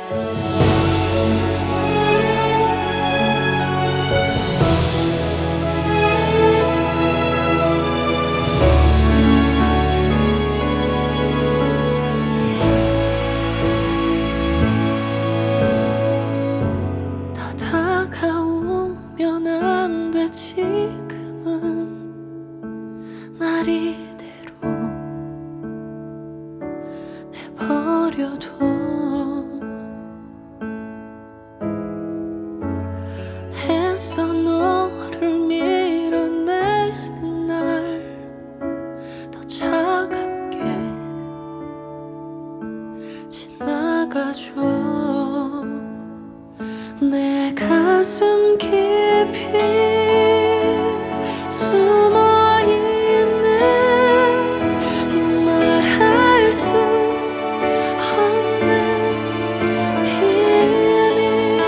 다가오면 안 돼. 지금은 날 이대로 내버려둬. 애써 너를 밀어내는 날 더 차갑게 지나가줘. 내 가슴 깊이 숨어있는 이 말할 수 없는 비밀.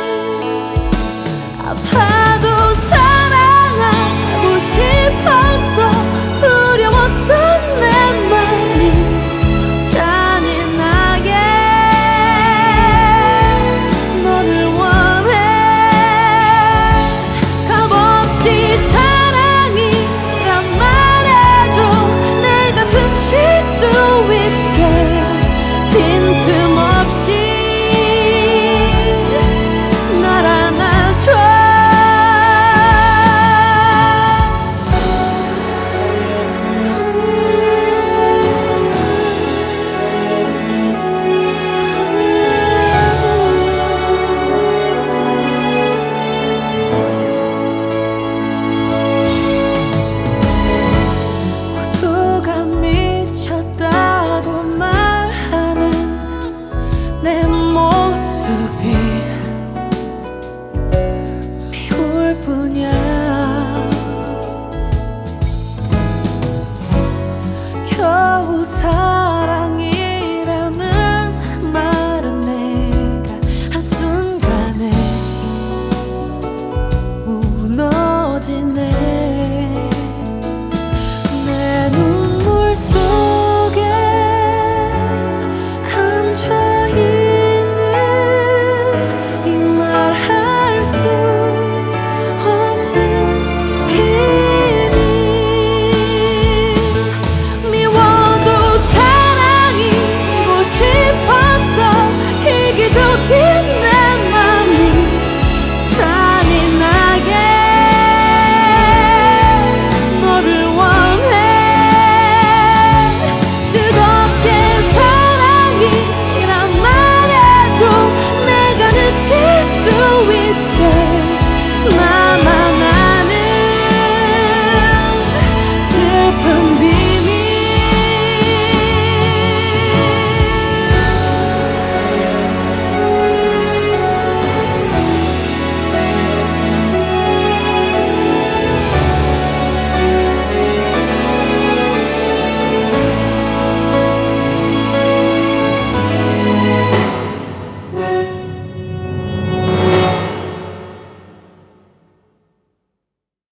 아파도 사랑하고 싶었어. 두려웠던 내 맘이 잔인하게 너를 원해. 값없이 사랑이란 말해줘. 내가 숨 쉴 수 있게 빈틈없이 날 안아줘. 모두가 미쳤다고 말하는 내 모습이 미울 뿐이야. 겨우